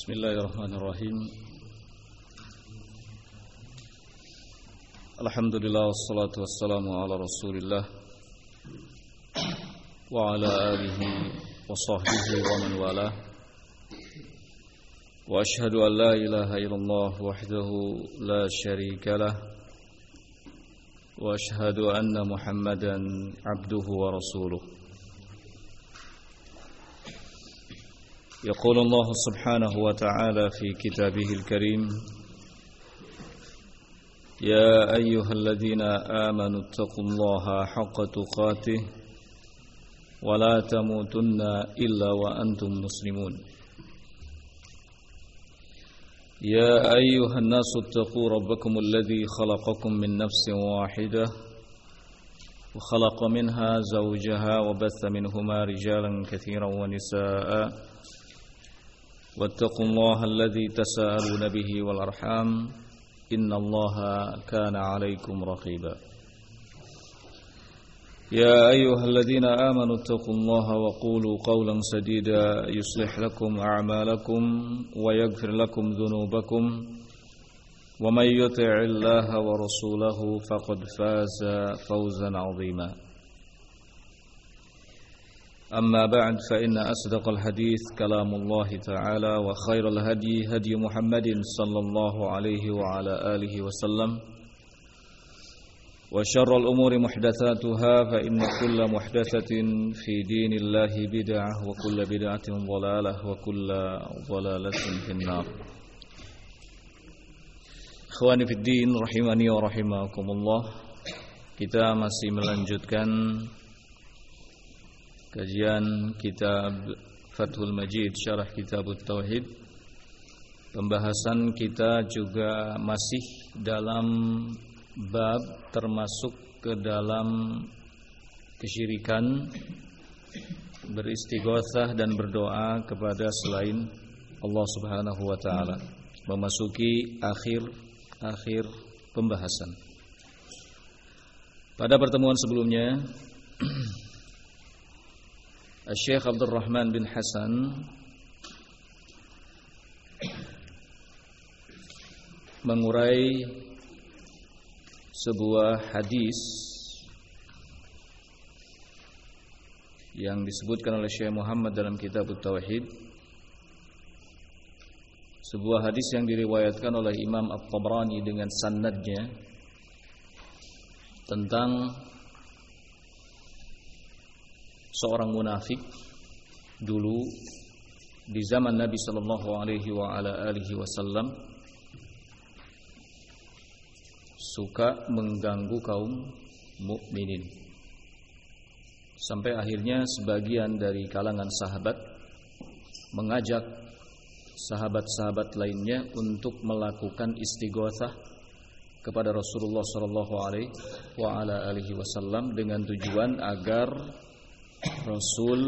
Bismillahirrahmanirrahim. Alhamdulillah wassalatu wassalamu ala Rasulillah wa ala alihi wa sahbihi wa man walah. Wa ashhadu an la ilaha illallah wahdahu la syarika lah wa ashhadu anna Muhammadan abduhu wa rasuluh. يقول الله سبحانه وتعالى في كتابه الكريم يا أيها الذين آمنوا اتقوا الله حق تقاته ولا تموتن إلا وأنتم مسلمون يا أيها الناس اتقوا ربكم الذي خلقكم من نفس واحدة وخلق منها زوجها وبث منهما رجالا كثيرا ونساء واتقوا الله الذي تساءلون به والأرحام إن الله كان عليكم رقيبا يا أيها الذين آمنوا اتقوا الله وقولوا قولا سديدا يصلح لكم أعمالكم ويغفر لكم ذنوبكم ومن يطع الله ورسوله فقد فاز فوزا عظيما أما بعد فإن أصدق الحديث كلام الله تعالى وخير الهدي هدي محمد صلى الله عليه وعلى آله وسلم وشر الأمور محدثاتها فإن كل محدثة في دين الله بدعة وكل بدعة ضلالة وكل ضلالة في النار. Ikhwani fid din rahimani wa rahimakumullah. Kita masih melanjutkan kajian kitab Fathul Majid Syarah Kitab Tauhid. Pembahasan kita juga masih dalam bab termasuk ke dalam kesyirikan, beristighatsah dan berdoa kepada selain Allah Subhanahu wa taala. Memasuki akhir pembahasan. Pada pertemuan sebelumnya Syekh Abdul Rahman bin Hasan mengurai sebuah hadis yang disebutkan oleh Syekh Muhammad dalam Kitab Tauhid. Sebuah hadis yang diriwayatkan oleh Imam At-Tabrani dengan sanadnya tentang seorang munafik dulu di zaman Nabi sallallahu alaihi wa ala alihi wasallam suka mengganggu kaum mukminin sampai akhirnya sebagian dari kalangan sahabat mengajak sahabat-sahabat lainnya untuk melakukan istighatsah kepada Rasulullah sallallahu alaihi wa ala alihi wasallam dengan tujuan agar Rasul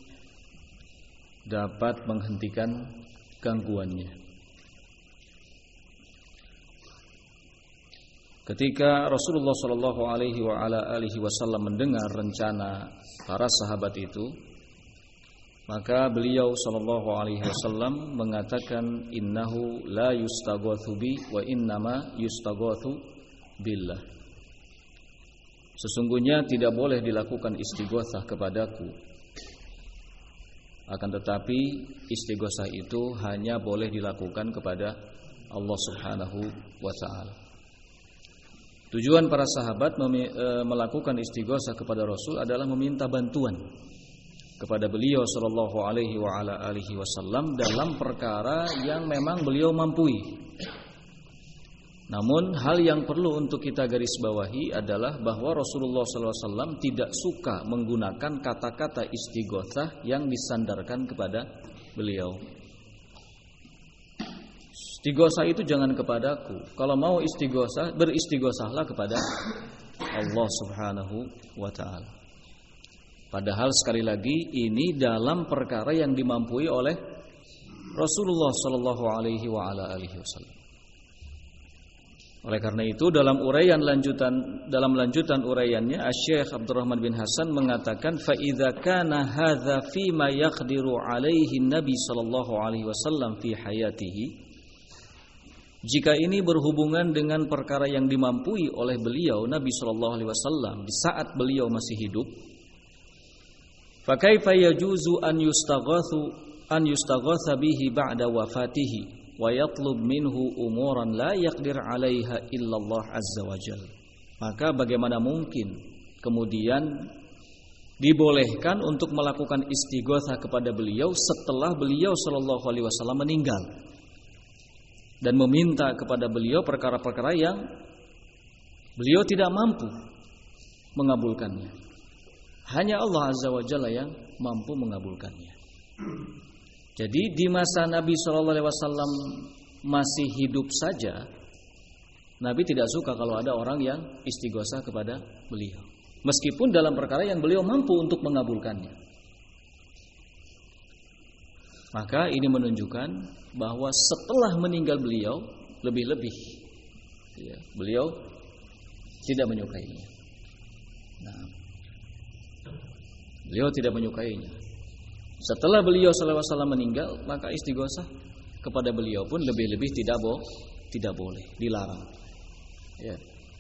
dapat menghentikan gangguannya. Ketika Rasulullah sallallahu alaihi wa ala alihi wasallam mendengar rencana para sahabat itu, maka beliau sallallahu alaihi wasallam mengatakan innahu la yustaghatsu bi wa innama yustaghatsu billah. Sesungguhnya tidak boleh dilakukan istighatsah kepadaku. Akan tetapi istighatsah itu hanya boleh dilakukan kepada Allah Subhanahu wa taala. Tujuan para sahabat melakukan istighatsah kepada Rasul adalah meminta bantuan kepada beliau sallallahu alaihi wa ala alihi wasallam dalam perkara yang memang beliau mampu. Namun hal yang perlu untuk kita garis bawahi adalah bahwa Rasulullah SAW tidak suka menggunakan kata-kata istighatsah yang disandarkan kepada beliau. Istighatsah itu jangan kepadaku. Kalau mau istighatsah, beristighatsahlah kepada Allah Subhanahu wa taala. Padahal sekali lagi ini dalam perkara yang dimampui oleh Rasulullah sallallahu alaihi wa ala alihi wasallam. Oleh karena itu dalam lanjutan uraiannya Asy-Syaikh Abdurrahman bin Hasan mengatakan fa idza kana hadza fi ma yaqdiru alaihi Nabi sallallahu alaihi wasallam fi hayatihi, jika ini berhubungan dengan perkara yang dimampui oleh beliau Nabi sallallahu alaihi wasallam di saat beliau masih hidup, fa kaifa yajuzu an yustaghatha bihi ba'da wafatihi wa yatlub minhu umuran la yaqdir 'alaiha illallah azza wajalla. Maka bagaimana mungkin kemudian dibolehkan untuk melakukan istighatsah kepada beliau setelah beliau sallallahu alaihi wasallam meninggal dan meminta kepada beliau perkara-perkara yang beliau tidak mampu mengabulkannya. Hanya Allah azza wajalla yang mampu mengabulkannya. Jadi di masa Nabi SAW masih hidup saja, Nabi tidak suka kalau ada orang yang istighosa kepada beliau, meskipun dalam perkara yang beliau mampu untuk mengabulkannya. Maka ini menunjukkan bahwa setelah meninggal beliau, lebih-lebih beliau tidak menyukainya. Beliau tidak menyukainya. Setelah beliau sallallahu alaihi wasallam meninggal, maka istighosah kepada beliau pun lebih-lebih tidak boleh, dilarang. Ya.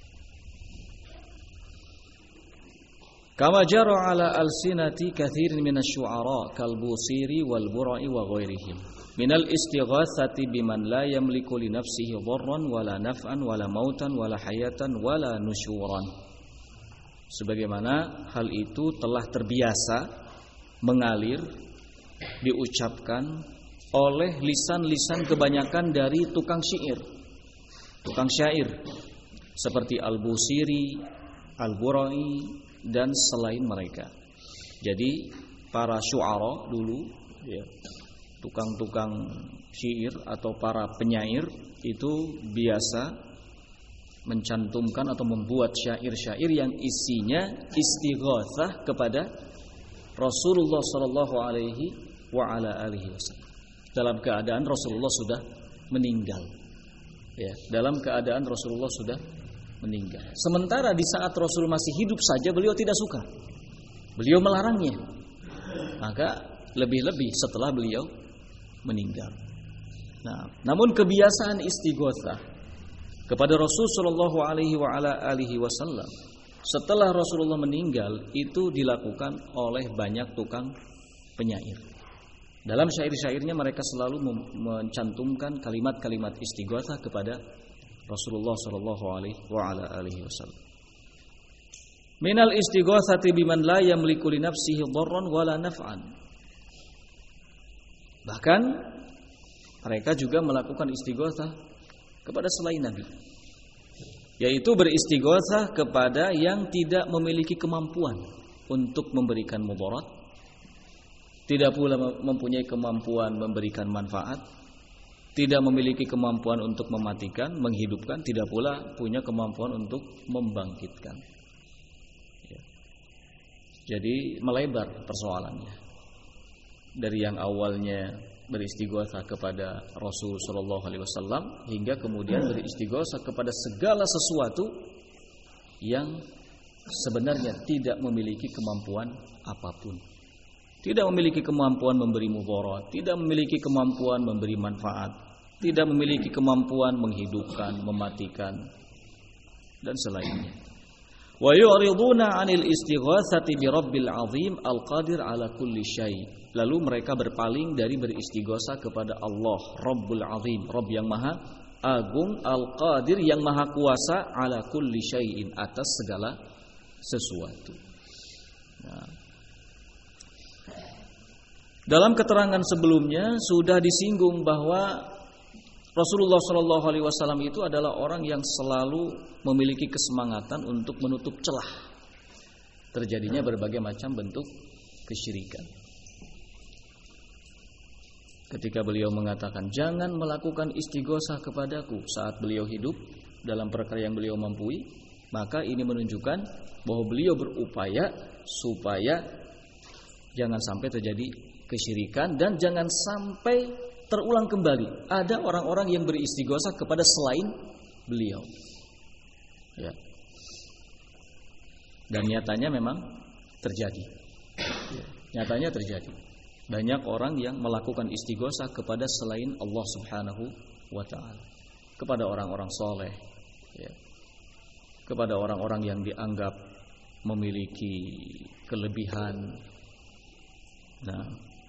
Kama jara ala alsinati katsirin minasy-syu'ara kal Busiri wal Bura'i wa ghairihim minal istighatsati biman la yamliku li nafsihi dharran wala naf'an wala mautan wala hayatan wala nusyuran. Sebagaimana hal itu telah terbiasa mengalir diucapkan oleh lisan-lisan kebanyakan dari tukang syair seperti Al-Busiri, Al-Bura'i dan selain mereka. Jadi para syu'ara dulu tukang-tukang syair atau para penyair itu biasa mencantumkan atau membuat syair-syair yang isinya istighatsah kepada Rasulullah sallallahu alaihi wa ala alihi wasallam dalam keadaan Rasulullah sudah meninggal. Ya, dalam keadaan Rasulullah sudah meninggal. Sementara di saat Rasul masih hidup saja beliau tidak suka. Beliau melarangnya. Maka lebih-lebih setelah beliau meninggal. Nah, namun kebiasaan istighatsah kepada Rasul sallallahu alaihi wa ala alihi wasallam setelah Rasulullah meninggal itu dilakukan oleh banyak tukang penyair. Dalam syair-syairnya mereka selalu mencantumkan kalimat-kalimat istighatsah kepada Rasulullah sallallahu alaihi wa ala alihi wasallam. Minal istighatsati biman la yamliku li nafsihi dharran wala naf'an. Bahkan mereka juga melakukan istighatsah kepada selain Nabi, yaitu beristighatsah kepada yang tidak memiliki kemampuan untuk memberikan mudarat, tidak pula mempunyai kemampuan memberikan manfaat, tidak memiliki kemampuan untuk mematikan, menghidupkan, tidak pula punya kemampuan untuk membangkitkan. Jadi melebar persoalannya. Dari yang awalnya beristighatsah kepada Rasul sallallahu alaihi wasallam hingga kemudian beristighatsah kepada segala sesuatu yang sebenarnya tidak memiliki kemampuan apapun. Tidak memiliki kemampuan memberi mudarat, tidak memiliki kemampuan memberi manfaat, tidak memiliki kemampuan menghidupkan, mematikan dan selainnya. Wa yu'riduna 'anil istighatsati bi Rabbil 'azim al-qadir 'ala kulli syai'. Lalu mereka berpaling dari beristighatsah kepada Allah Rabbul 'Azim, Rabb yang Maha Agung, Al-Qadir yang Maha Kuasa, 'ala kulli syai'in atas segala sesuatu. Nah, dalam keterangan sebelumnya sudah disinggung bahwa Rasulullah SAW itu adalah orang yang selalu memiliki kesemangatan untuk menutup celah terjadinya berbagai macam bentuk kesyirikan. Ketika beliau mengatakan jangan melakukan istighosah kepadaku saat beliau hidup dalam perkara yang beliau mampu, maka ini menunjukkan bahwa beliau berupaya supaya jangan sampai terjadi kesyirikan dan jangan sampai terulang kembali ada orang-orang yang beristighosah kepada selain beliau. Ya. Dan nyatanya memang terjadi. Ya. Nyatanya terjadi. Banyak orang yang melakukan istighosah kepada selain Allah Subhanahu wa taala. Kepada orang-orang soleh, ya. Kepada orang-orang yang dianggap memiliki kelebihan. Nah,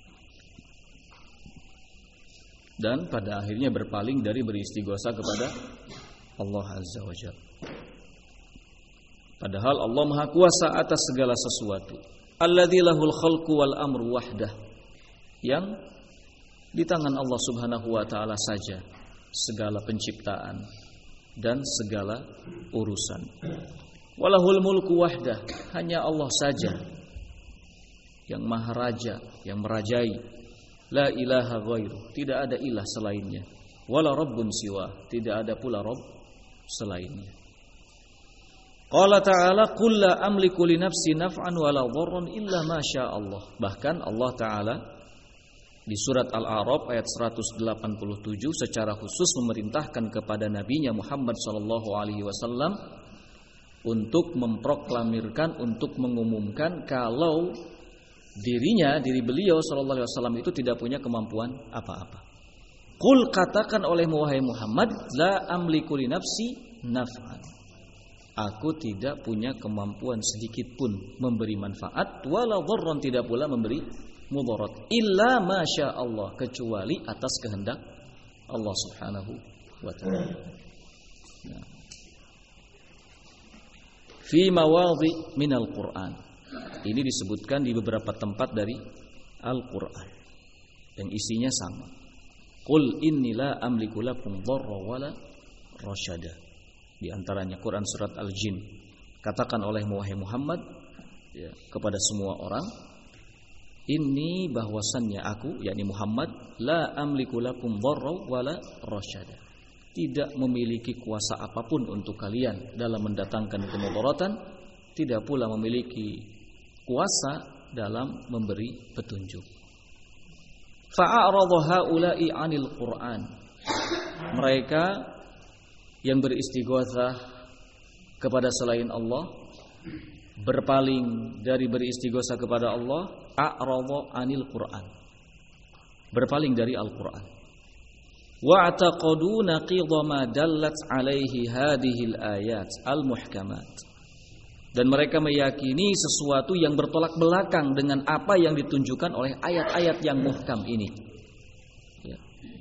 dan pada akhirnya berpaling dari beristighosa kepada Allah Azza wa Jalla. Padahal Allah Maha Kuasa atas segala sesuatu. Alladzi lahul khalqu wal amru wahdah. Yang di tangan Allah Subhanahu wa taala saja segala penciptaan dan segala urusan. Walahul mulku wahdah, hanya Allah saja yang maha raja, yang merajai. La ilaha ghairu, tidak ada ilah selainnya. Wala rabbun siwa, tidak ada pula rabb selainnya. Qala ta'ala qul la amliku li nafsi naf'an wala dharran illa ma syaa Allah. Bahkan Allah taala di surat Al-A'raf ayat 187 secara khusus memerintahkan kepada nabinya Muhammad sallallahu alaihi wasallam untuk memproklamirkan, untuk mengumumkan kalau diri beliau sallallahu alaihi wasallam itu tidak punya kemampuan apa-apa. Qul, katakan olehmu wahai Muhammad, la amliku li nafsi naf'an. Aku tidak punya kemampuan sedikit pun memberi manfaat, wala dharran, tidak pula memberi mudarat, illa masya Allah, kecuali atas kehendak Allah Subhanahu wa taala. Nah. Fi mawadhi minal Qur'an. Ini disebutkan di beberapa tempat dari Al-Qur'an. Yang isinya sama. Qul inni la amliku lakum dharra wala rasyada. Di antaranya Quran surat Al-Jin. Katakan olehmu wahai Muhammad, ya, kepada semua orang, inni, bahwasannya aku, yakni Muhammad, la amliku lakum dharra wala rasyada. Tidak memiliki kuasa apapun untuk kalian dalam mendatangkan kemudaratan, tidak pula memiliki kuasa dalam memberi petunjuk. Fa'arada haula'i 'anil Qur'an. Mereka yang beristighatsah kepada selain Allah, berpaling dari beristighatsah kepada Allah, a'rada 'anil Qur'an. Berpaling dari Al-Qur'an. Wa'taqadu naqidha ma dallat 'alaihi hadhil ayat al-muhkamat. Dan mereka meyakini sesuatu yang bertolak belakang dengan apa yang ditunjukkan oleh ayat-ayat yang muhkam ini. Ya.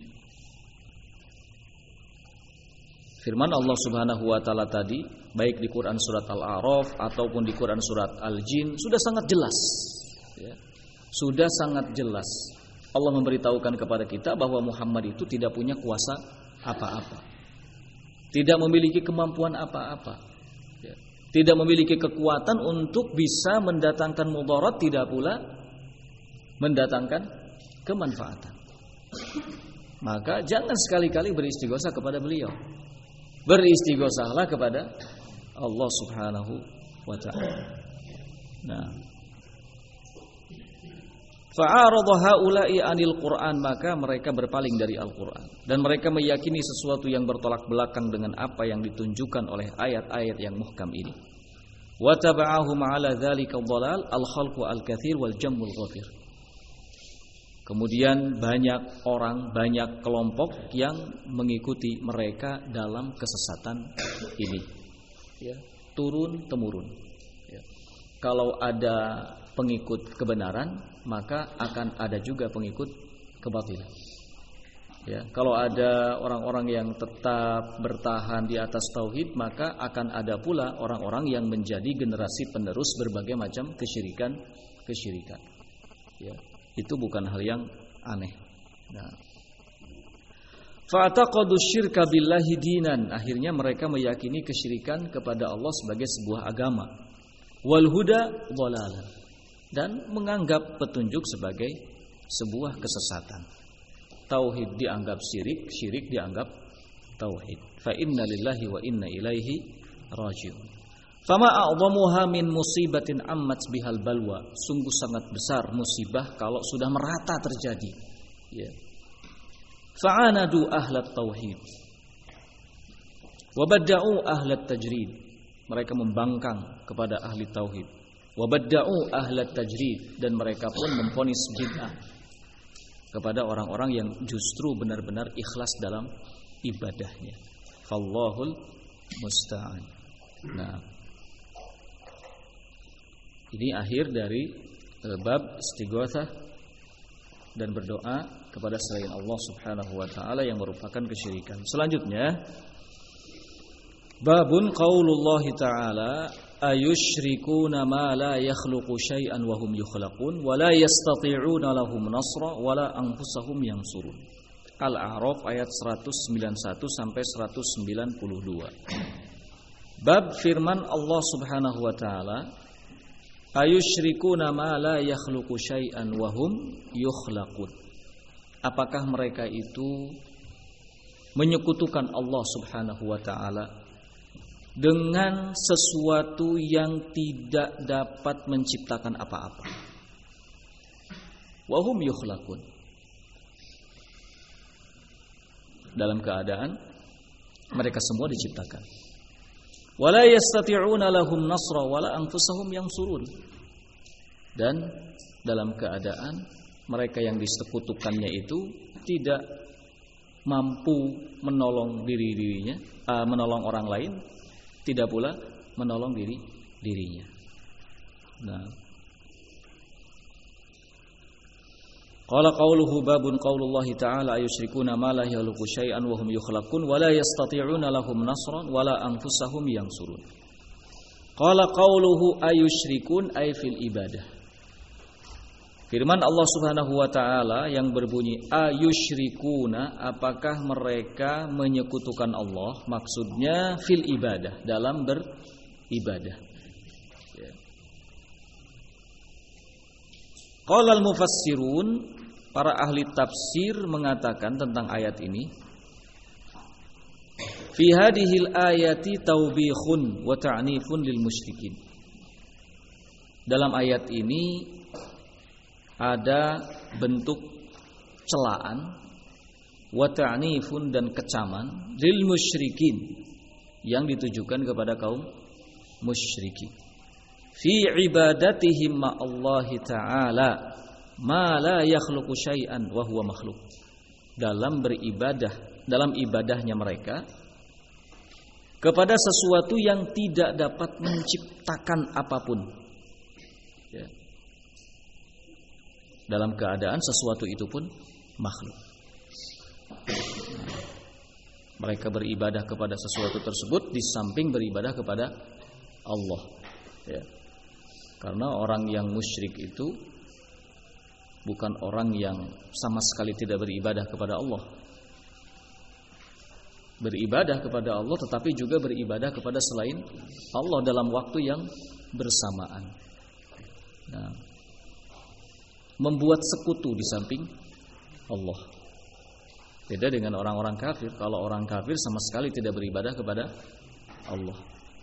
Firman Allah Subhanahu wa taala tadi, baik di Quran surat Al-A'raf ataupun di Quran surat Al-Jin, sudah sangat jelas. Ya. Sudah sangat jelas. Allah memberitahukan kepada kita bahwa Muhammad itu tidak punya kuasa apa-apa, tidak memiliki kemampuan apa-apa, ya. Tidak memiliki kekuatan untuk bisa mendatangkan mudarat, tidak pula mendatangkan kemanfaatan. Maka jangan sekali-kali beristighosa kepada beliau. Beristighosahlah kepada Allah Subhanahu wa ta'ala. Nah, fa'arada haula'i 'anil Qur'an, maka mereka berpaling dari Al-Qur'an dan mereka meyakini sesuatu yang bertolak belakang dengan apa yang ditunjukkan oleh ayat-ayat yang muhkam ini. Wa taba'ahum 'ala dzalika dhalal al-khalqu al-katsir wal jam'ul ghafir. Kemudian banyak orang, banyak kelompok yang mengikuti mereka dalam kesesatan ini. Ya, turun temurun. Ya. Kalau ada pengikut kebenaran, maka akan ada juga pengikut kebatilan. Ya, kalau ada orang-orang yang tetap bertahan di atas tauhid, maka akan ada pula orang-orang yang menjadi generasi penerus berbagai macam kesyirikan. Ya, itu bukan hal yang aneh. Nah, fa'taqadu syirka billahi dinan, akhirnya mereka meyakini kesyirikan kepada Allah sebagai sebuah agama. Wal huda dhalalan, dan menganggap petunjuk sebagai sebuah kesesatan. Tauhid dianggap syirik, syirik dianggap tauhid. Fa inna lillahi wa inna ilaihi raji'un. Fama a'dhamuha min musibatin ammat bihal balwa. Sungguh sangat besar musibah kalau sudah merata terjadi. Ya. Fa'anadu ahlat tauhid. Wa badda'u ahlat tajrid, mereka membangkang kepada ahli tauhid. Wa badda'u ahlat tajrid, dan mereka pun memvonis bid'ah kepada orang-orang yang justru benar-benar ikhlas dalam ibadahnya. Fallahul musta'an. Nah, ini akhir dari bab istighatsah dan berdoa kepada selain Allah Subhanahu wa taala yang merupakan kesyirikan. Selanjutnya, babun qaulullah ta'ala ayusyrikuna ma la yakhluqu syai'an wa hum yukhlaqun wa la yastati'una lahum nasra wa la anfusahum yansurun. Al-A'raf ayat 191 sampai 192. Bab firman Allah Subhanahu wa taala, ayusyrikuna ma la yakhluqu syai'an wa hum yukhlaqun. Apakah mereka itu menyekutukan Allah Subhanahu wa taala dengan sesuatu yang tidak dapat menciptakan apa-apa? Wa hum yukhlaqun, dalam keadaan mereka semua diciptakan. Wala yastati'una lahum nasra wala anfusahum yansurun, dan dalam keadaan mereka yang disekutukannya itu tidak mampu menolong dirinya, menolong orang lain, tidak pula menolong dirinya. Nah, qala qauluhu babun qaulullahi ta'ala ayusyrikuna ma la yakhluqu syai'an wa hum yukhlaqun wa la yastati'una lahum nasran wa la anfusahum yansurun. Qala qauluhu ayusyrikun ay fil ibadah. Firman Allah Subhanahu wa taala yang berbunyi ayusyrikuna, apakah mereka menyekutukan Allah? Maksudnya fil ibadah, dalam beribadah. Qala al-mufassirun, para ahli tafsir mengatakan tentang ayat ini, fi hadhil ayati taubihun wa ta'nifun lil musyrikin. Dalam ayat ini ada bentuk celaan, wa ta'nifun, dan kecaman lil musyrikin, yang ditujukan kepada kaum musyrikin. Fi ibadatihim ma Allah ta'ala ma la yakhluqu syai'an wa huwa makhluk. Dalam beribadah, dalam ibadahnya mereka kepada sesuatu yang tidak dapat menciptakan apapun, ya. Dalam keadaan sesuatu itu pun makhluk. Mereka beribadah kepada sesuatu tersebut di samping beribadah kepada Allah, ya. Karena orang yang musyrik itu bukan orang yang sama sekali tidak beribadah kepada Allah. Beribadah kepada Allah tetapi juga beribadah kepada selain Allah dalam waktu yang bersamaan. Nah, membuat sekutu di samping Allah. Beda dengan orang-orang kafir. Kalau orang kafir sama sekali tidak beribadah kepada Allah.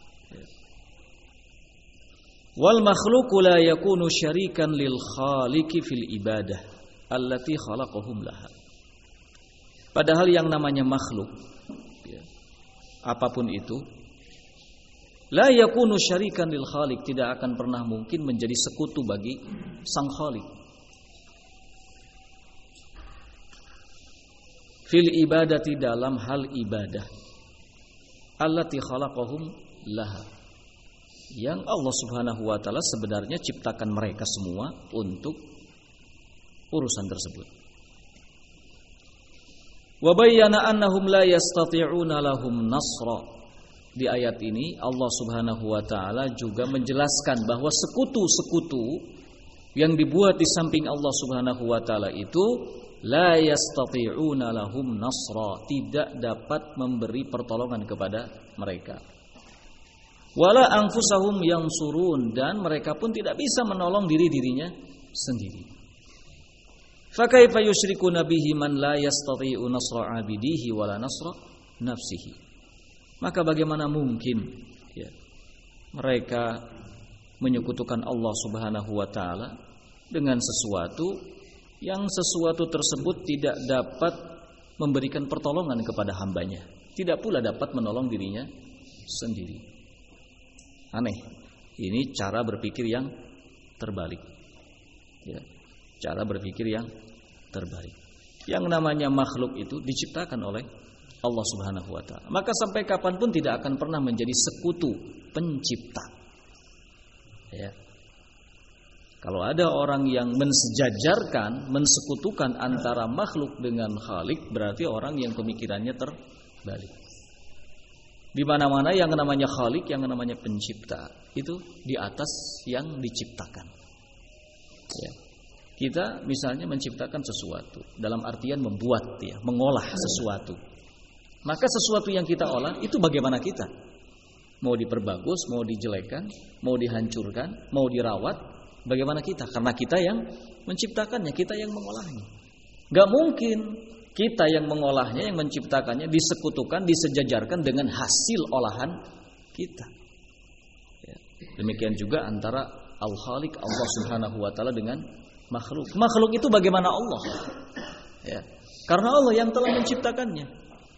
Wal makhluqu la yakunu syarikan lil khaliqi fil ibadah allati khalaqahum laha. Padahal yang namanya makhluk, ya, apapun itu, la yakunu syarikan lil khaliq, tidak akan pernah mungkin menjadi sekutu bagi sang khaliq. Fil ibadati, dalam hal ibadah, allati khalaqahum laha, yang Allah Subhanahu wa taala sebenarnya ciptakan mereka semua untuk urusan tersebut. Wa bayyana annahum la yastati'una lahum nasra. Di ayat ini Allah Subhanahu wa taala juga menjelaskan bahwa sekutu-sekutu yang dibuat di samping Allah Subhanahu wa taala itu la yastati'una lahum nasra, tidak dapat memberi pertolongan kepada mereka. Wala anfusahum yansurun, dan mereka pun tidak bisa menolong diri-dirinya sendiri. Fa kaifa yusyrikuna bihi man la yastati'u nasra 'abidihi wala nasra nafsihi. Maka bagaimana mungkin, ya, mereka menyekutukan Allah Subhanahu wa taala dengan sesuatu yang sesuatu tersebut tidak dapat memberikan pertolongan kepada hambanya, tidak pula dapat menolong dirinya sendiri. Aneh. Ini cara berpikir yang terbalik. Ya, cara berpikir yang terbalik. Yang namanya makhluk itu diciptakan oleh Allah Subhanahu wa taala. Maka sampai kapanpun tidak akan pernah menjadi sekutu pencipta. Ya. Kalau ada orang yang mensejajarkan, mensekutukan antara makhluk dengan Khalik, berarti orang yang pemikirannya terbalik. Di mana-mana yang namanya Khalik, yang namanya pencipta, itu di atas yang diciptakan. Ya. Kita misalnya menciptakan sesuatu, dalam artian membuat, ya, mengolah sesuatu. Maka sesuatu yang kita olah itu bagaimana kita? Mau diperbagus, mau dijelekkan, mau dihancurkan, mau dirawat, bagaimana kita? Karena kita yang menciptakannya, kita yang mengolahnya. Gak mungkin kita yang mengolahnya, yang menciptakannya disekutukan, disejajarkan dengan hasil olahan kita. Ya. Demikian juga antara Al-Khaliq, Allah Subhanahu wa taala, dengan makhluk. Makhluk itu bagaimana Allah? Ya. Karena Allah yang telah menciptakannya.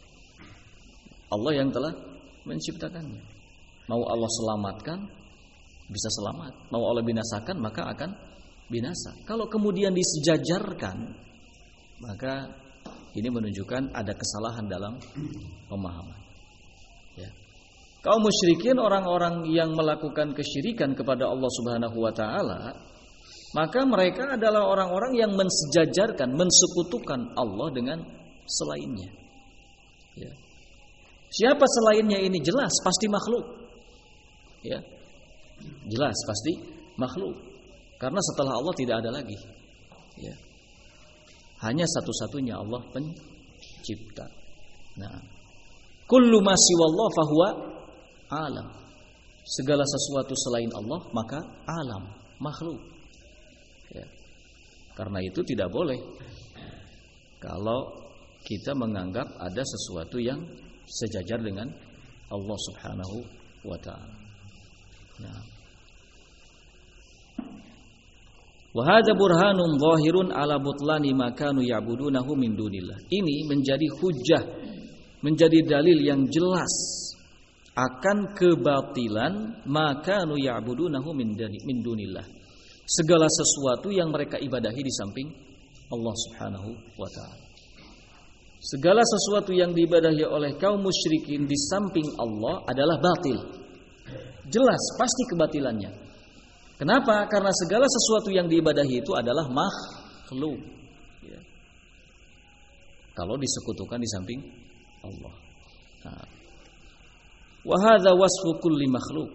Allah yang telah menciptakannya. Mau Allah selamatkan, bisa selamat. Mau Allah binasakan, maka akan binasa. Kalau kemudian disejajarkan, maka ini menunjukkan ada kesalahan dalam pemahaman. Ya. Kaum musyrikin, orang-orang yang melakukan kesyirikan kepada Allah Subhanahu wa taala, maka mereka adalah orang-orang yang mensejajarkan, mensekutukan Allah dengan selainnya. Ya. Siapa selainnya ini? Jelas pasti makhluk. Ya. Jelas pasti makhluk. Karena setelah Allah tidak ada lagi. Ya. Hanya satu-satunya Allah pencipta. Nah, kullu ma siwallah fahuwa alam. Segala sesuatu selain Allah maka alam, makhluk. Ya. Karena itu tidak boleh kalau kita menganggap ada sesuatu yang sejajar dengan Allah Subhanahu wa taala. Nah. Wa hadza burhanun zahirun ala butlani ma kanu ya'budunahu min dunillah. Ini menjadi hujjah, menjadi dalil yang jelas akan kebatilan ma kanu ya'budunahu min dunillah. Segala sesuatu yang mereka ibadahi di samping Allah Subhanahu wa taala. Segala sesuatu yang diibadahi oleh kaum musyrikin di samping Allah adalah batil. Jelas pasti kebatilannya. Kenapa? Karena segala sesuatu yang diibadahi itu adalah makhluk. Ya. Kalau disekutukan di samping Allah. Nah. Wa hadza wasfu kulli makhluk.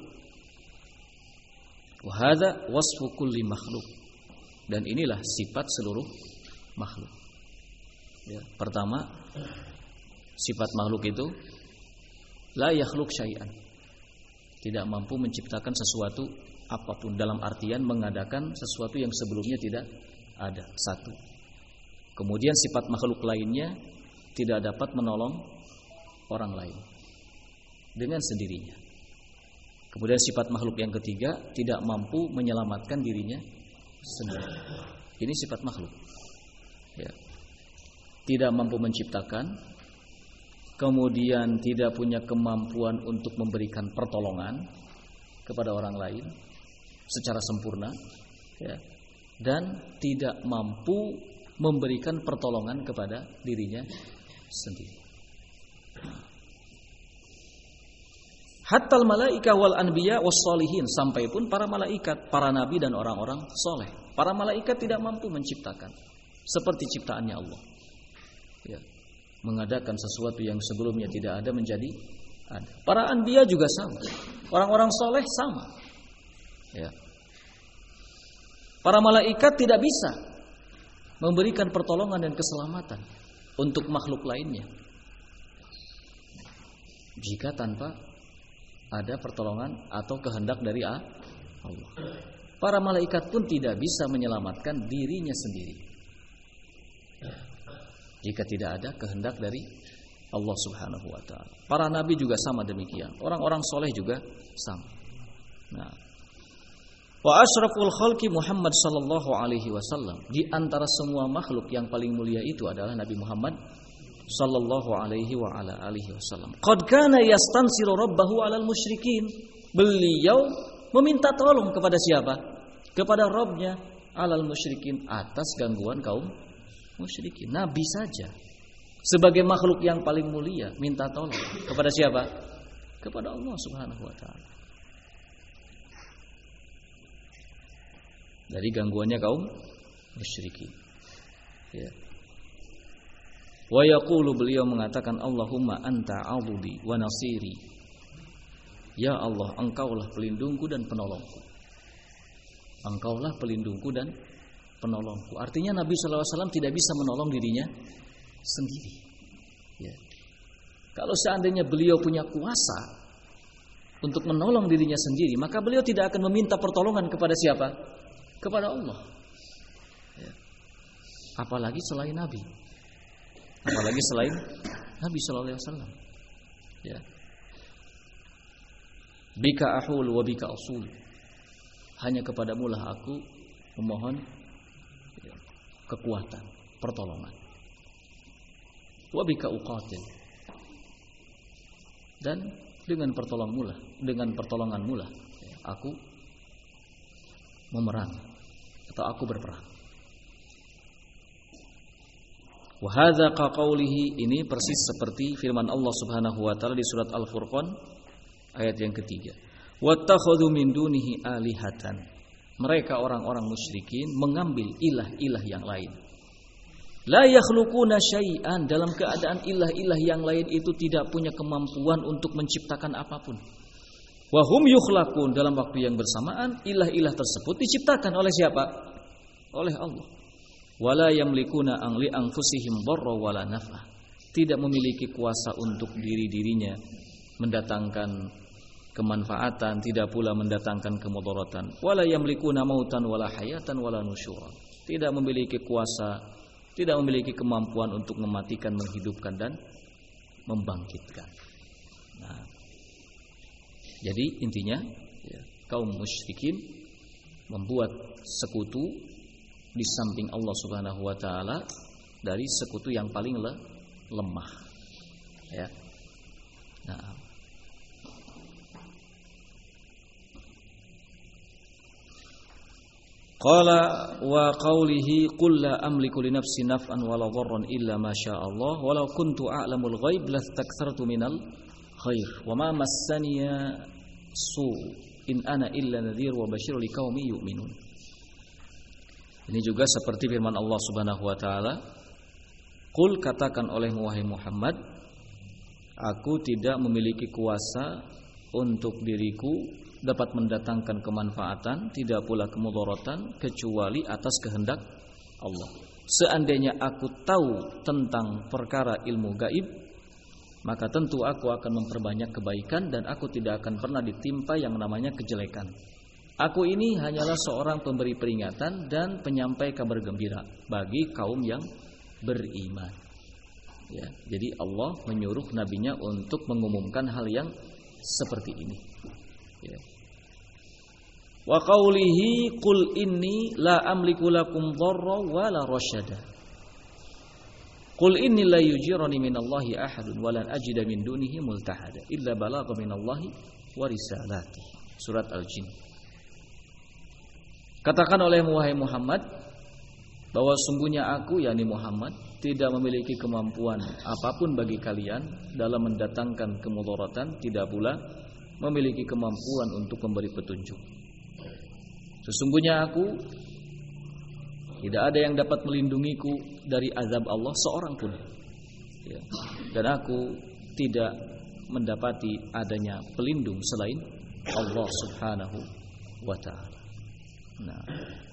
Wa hadza wasfu kulli makhluk. Dan inilah sifat seluruh makhluk. Ya, pertama, sifat makhluk itu la yakhluq syai'an. Tidak mampu menciptakan sesuatu apapun, dalam artian mengadakan sesuatu yang sebelumnya tidak ada. Satu. Kemudian sifat makhluk lainnya tidak dapat menolong orang lain dengan sendirinya. Kemudian sifat makhluk yang ketiga tidak mampu menyelamatkan dirinya sendiri. Ini sifat makhluk. Ya. Tidak mampu menciptakan, kemudian tidak punya kemampuan untuk memberikan pertolongan kepada orang lain secara sempurna, ya, dan tidak mampu memberikan pertolongan kepada dirinya sendiri. Hattal malaika wal anbiya was sholihin, sampai pun para malaikat, para nabi dan orang-orang soleh. Para malaikat tidak mampu menciptakan seperti ciptaannya Allah. Ya, mengadakan sesuatu yang sebelumnya tidak ada menjadi ada. Para anbiya juga sama. Orang-orang soleh sama. Ya. Para malaikat tidak bisa memberikan pertolongan dan keselamatan untuk makhluk lainnya jika tanpa ada pertolongan atau kehendak dari Allah. Para malaikat pun tidak bisa menyelamatkan dirinya sendiri jika tidak ada kehendak dari Allah Subhanahu wa taala. Para nabi juga sama demikian. Orang-orang soleh juga sama. Nah, wa asyraful khalqi Muhammad sallallahu alaihi wasallam. Di antara semua makhluk yang paling mulia itu adalah Nabi Muhammad sallallahu alaihi wa ala alihi wasallam. Qad kana yastansiru rabbahu 'alal musyrikin. Beliau meminta tolong kepada siapa? Kepada Rabbnya 'alal musyrikin, atas gangguan kaum musyrikin. Nabi saja sebagai makhluk yang paling mulia minta tolong kepada siapa? Kepada Allah Subhanahu wa taala. Dari gangguannya kaum musyrikin. Ya. Wa yaqulu, beliau mengatakan, Allahumma anta 'adudi wa nasiri. Ya Allah, engkaulah pelindungku dan penolongku. Engkaulah pelindungku dan penolongku. Artinya Nabi SAW tidak bisa menolong dirinya sendiri. Ya. Kalau seandainya beliau punya kuasa untuk menolong dirinya sendiri, maka beliau tidak akan meminta pertolongan kepada siapa? Kepada Allah. Ya. Apalagi selain Nabi. Apalagi selain Nabi SAW. Ya. Bika ahul wa bika asul. Hanya kepadamu lah aku memohon kekuatan, pertolongan. Wa bika uqatil. Dan dengan pertolonganmu lah aku memerangi atau aku berperang. Wa hadza ka qaulihi, ini persis seperti firman Allah Subhanahu wa taala di surat Al-Furqan ayat yang ketiga. Wattakhadhu min dunihi alihatan. Mereka orang-orang musyrikin mengambil ilah-ilah yang lain. La yakhluquna syai'an, dalam keadaan ilah-ilah yang lain itu tidak punya kemampuan untuk menciptakan apapun. Wa hum yukhlaqun, dalam waktu yang bersamaan ilah-ilah tersebut diciptakan oleh siapa? Oleh Allah. Wala yamlikuna li anfusihim dharra wala naf'a. Tidak memiliki kuasa untuk diri-dirinya mendatangkan kemanfaatan, tidak pula mendatangkan kemudaratan. Wala yamlikuna mautan wala hayatan wala nusyura. Tidak memiliki kuasa, tidak memiliki kemampuan untuk mematikan, menghidupkan dan membangkitkan. Nah, jadi intinya ya, kaum musyrikin membuat sekutu di samping Allah Subhanahu wa taala dari sekutu yang paling lemah. Ya. Nah, qala wa qawlihi qul la amliku li nafsi naf'an wala dharran illa ma syaa Allah walau kuntu a'lamul ghaib lastakthartu minal khair wa ma massaniya su in ana illa nadhir wa basyir liqaumin yu'minun. Ini juga seperti firman Allah Subhanahu wa taala, qul, katakan olehmu wahai Muhammad, aku tidak memiliki kuasa untuk diriku dapat mendatangkan kemanfaatan, tidak pula kemudaratan, kecuali atas kehendak Allah. Seandainya aku tahu tentang perkara ilmu gaib, maka tentu aku akan memperbanyak kebaikan dan aku tidak akan pernah ditimpa yang namanya kejelekan. Aku ini hanyalah seorang pemberi peringatan dan penyampai kabar gembira bagi kaum yang beriman. Ya, jadi Allah menyuruh nabinya untuk mengumumkan hal yang seperti ini. Ya. Wa qawlihi qul inni la amliku lakum dharra wa la rasyada. Qul inni la yujirani minallahi ahadun wa lan ajida min dunihi multahada illa balagha minallahi wa risalatihi. Surat Al-Jin. Katakan olehmu wahai Muhammad bahwa sungguhnya aku, yakni Muhammad, tidak memiliki kemampuan apapun bagi kalian dalam mendatangkan kemudaratan, tidak pula memiliki kemampuan untuk memberi petunjuk. Sesungguhnya aku tidak ada yang dapat melindungiku dari azab Allah seorang pun. Ya. Dan aku tidak mendapati adanya pelindung selain Allah Subhanahu wa ta'ala. Nah,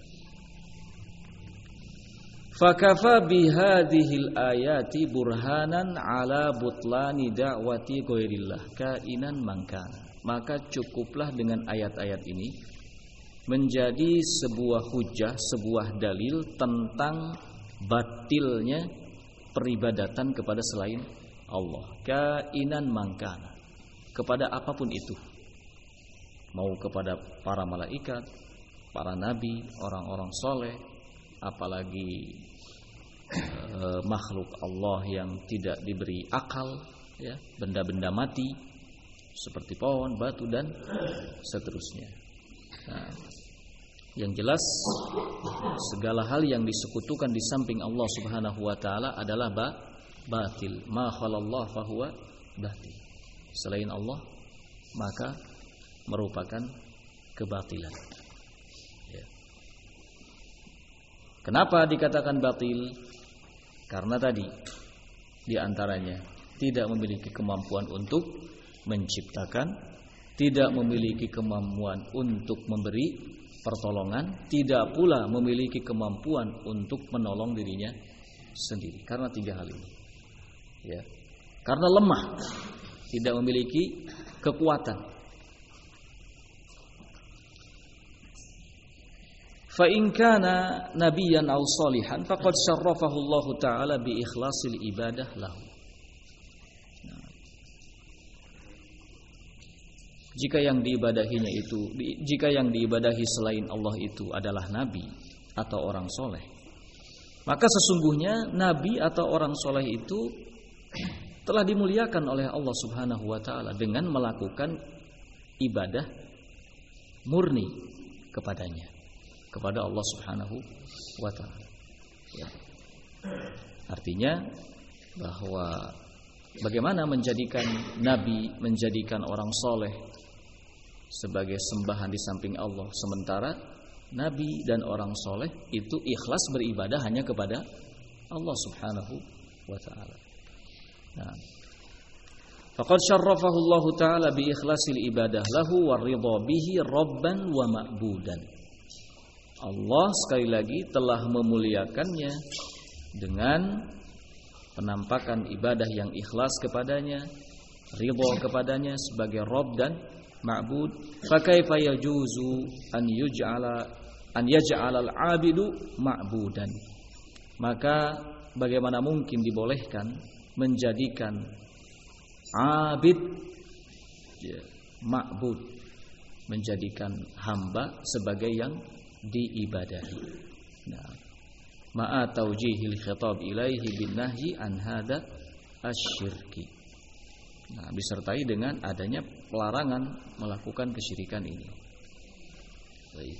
fakafa bihadhil ayati burhanan ala butlani da'wati ghairillah kainan mangkana. Maka cukuplah dengan ayat-ayat ini menjadi sebuah hujah, sebuah dalil tentang batilnya peribadatan kepada selain Allah, kainan mangkana, kepada apapun itu, mau kepada para malaikat, para nabi, orang-orang soleh, apalagi makhluk Allah yang tidak diberi akal, ya, benda-benda mati seperti pohon, batu dan seterusnya. Nah, yang jelas segala hal yang disekutukan di samping Allah Subhanahu wa taala adalah batil. Ma khalallah fahuwa batil. Selain Allah maka merupakan kebatilan. Ya. Kenapa dikatakan batil? Karena tadi di antaranya tidak memiliki kemampuan untuk menciptakan, tidak memiliki kemampuan untuk memberi pertolongan, tidak pula memiliki kemampuan untuk menolong dirinya sendiri. Karena 3 hal ini. Ya. Karena lemah, tidak memiliki kekuatan. Fa in kana nabiyyan aw salihan faqad syarrafahu Allah taala bi ikhlasil ibadah lahu. Jika yang diibadahi selain Allah itu adalah nabi atau orang soleh, maka sesungguhnya nabi atau orang soleh itu telah dimuliakan oleh Allah Subhanahu wa taala dengan melakukan ibadah murni kepadanya, kepada Allah Subhanahu wa taala. Ya. Artinya bahwa bagaimana menjadikan nabi, menjadikan orang soleh sebagai sembahan di samping Allah, sementara nabi dan orang soleh itu ikhlas beribadah hanya kepada Allah Subhanahu wa taala. Nah, faqad syarrafahu Allah taala bi ikhlasil ibadah lahu war ridha bihi rabban wa ma'budan. Allah sekali lagi telah memuliakannya dengan penampakan ibadah yang ikhlas kepadanya, ridha kepadanya sebagai Rabb dan ma'bud. Fa kaifa yajuzu an yaj'ala al-'abidu ma'budan. Maka bagaimana mungkin dibolehkan menjadikan abid, ya, ma'bud, menjadikan hamba sebagai yang diibadahi. Nah, ma'a taujihil khitab ilaihi bin nahyi an hada asyirki. Nah, disertai dengan adanya pelarangan melakukan kesyirikan ini. Baik.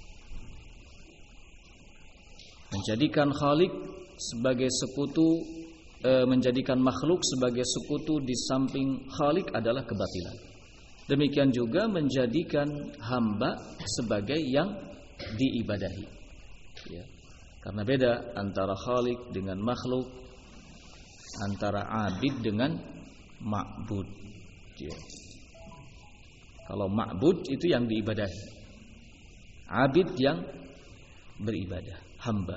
Menjadikan khalik sebagai sekutu, menjadikan makhluk sebagai sekutu di samping khalik adalah kebatilan. Demikian juga menjadikan hamba sebagai yang diibadahi. Ya. Karena beda antara khalik dengan makhluk, antara abid dengan ma'bud. Ya. Kalau ma'bud itu yang diibadahi, abid yang beribadah, hamba.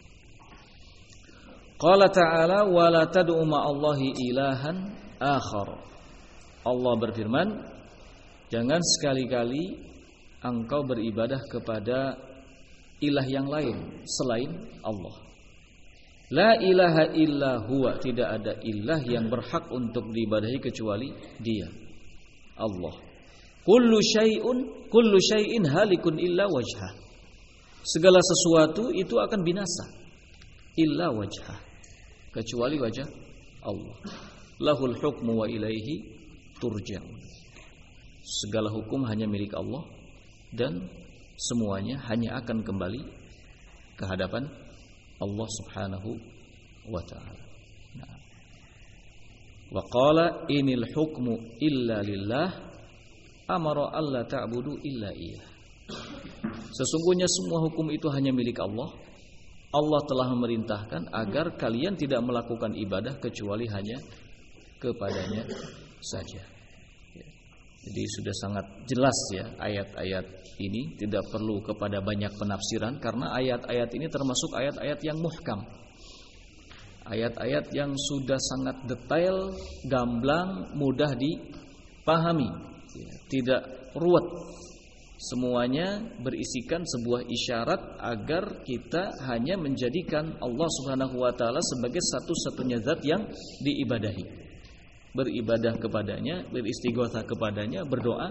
Qala ta'ala wa la tad'u ma'allahi ilahan akhar. Allah berfirman, jangan sekali-kali engkau beribadah kepada ilah yang lain selain Allah. La ilaha illa huwa, tidak ada ilah yang berhak untuk diibadahi kecuali Dia, Allah. Kullu syai'in halikun illa wajhah. Segala sesuatu itu akan binasa illa wajhah, kecuali wajah Allah. Lahul hukmu wa ilaihi turja'un. Segala hukum hanya milik Allah dan semuanya hanya akan kembali ke hadapan Allah Subhanahu wa ta'ala. Nah. Wa qala inil hukmu illa lillah amara alla ta'budu illa iyyah. Sesungguhnya semua hukum itu hanya milik Allah. Allah telah memerintahkan agar kalian tidak melakukan ibadah kecuali hanya kepadanya saja. Jadi sudah sangat jelas ya ayat-ayat ini, tidak perlu kepada banyak penafsiran karena ayat-ayat ini termasuk ayat-ayat yang muhkam. Ayat-ayat yang sudah sangat detail, gamblang, mudah dipahami, tidak ruwet. Semuanya berisikan sebuah isyarat agar kita hanya menjadikan Allah Subhanahu wa taala sebagai satu-satunya zat yang diibadahi. Beribadah kepadanya, beristighotsah kepadanya, berdoa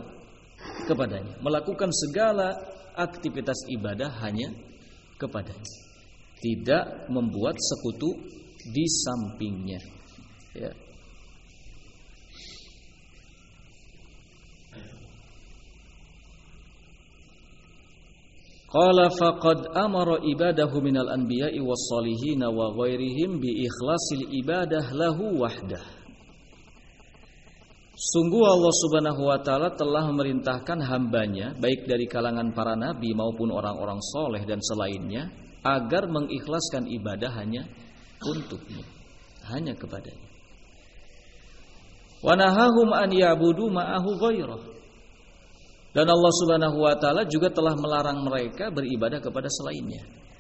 kepadanya, melakukan segala aktivitas ibadah hanya kepadanya. tidak membuat sekutu di sampingnya. Ya. Qala faqad amara ibadahu minal anbiya'i was-shalihin wa ghairihim bi ikhlasil ibadah lahu wahdah. Sungguh Allah Subhanahu wa taala telah memerintahkan hambanya baik dari kalangan para nabi maupun orang-orang soleh dan selainnya agar mengikhlaskan ibadah hanya untuknya, hanya kepadanya. Wa nahahum an ya'budu ma'ahu ghairah. Dan Allah Subhanahu wa taala juga telah melarang mereka beribadah kepada selainnya.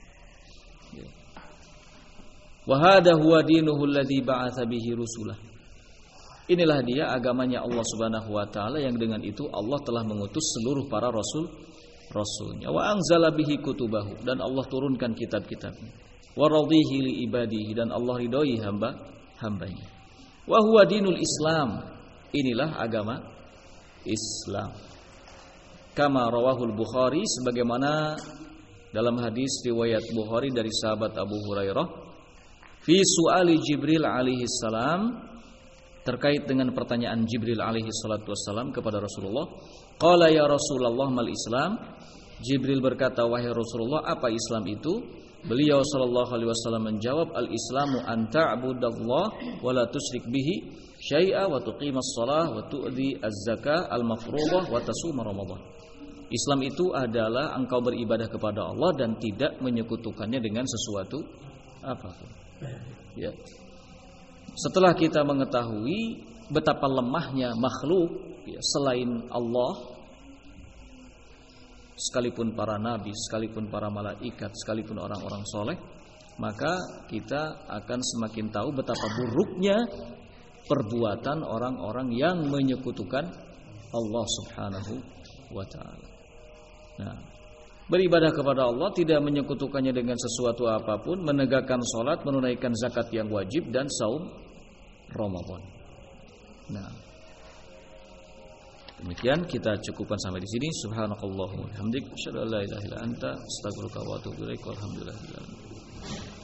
Wa hadha huwa dinuhu alladzi ba'atsa bihi rusulah. Inilah dia agamanya Allah Subhanahu wa taala yang dengan itu Allah telah mengutus seluruh para rasulnya. Wa anzala bihi kutubahu, dan Allah turunkan kitab-kitabnya. Wa radihi li ibadihi, dan Allah ridhoi hambanya. Wa huwa dinul Islam. Inilah agama Islam. Kama rawahul Bukhari, sebagaimana dalam hadis riwayat Bukhari dari sahabat Abu Hurairah, fi su'ali Jibril alaihi salam, terkait dengan pertanyaan Jibril alaihi salatu wassalam kepada Rasulullah. Qala ya Rasulullah mal Islam. Jibril berkata, wahai Rasulullah, apa Islam itu? Beliau sallallahu alaihi wasallam menjawab, al-Islamu an ta'budallah wa la tusyrik bihi syai'a wa tuqimas shalah wa tu'ti az-zakah al-mafruḍah wa tasuma Ramadan. Islam itu adalah engkau beribadah kepada Allah dan tidak menyekutukannya dengan sesuatu apapun. Ya. Setelah kita mengetahui betapa lemahnya makhluk ya, selain Allah, sekalipun para nabi, sekalipun para malaikat, sekalipun orang-orang soleh, maka kita akan semakin tahu betapa buruknya perbuatan orang-orang yang menyekutukan Allah Subhanahu wa ta'ala. Nah, beribadah kepada Allah tidak menyekutukannya dengan sesuatu apapun, menegakkan sholat, menunaikan zakat yang wajib, dan saum Ramadan. Nah, demikian kita cukupkan sampai di sini. Subhanakallahumma wa bihamdik, asyhadu an la ilaha illa anta, astaghfiruka wa atubu ilaik. Walhamdulillah.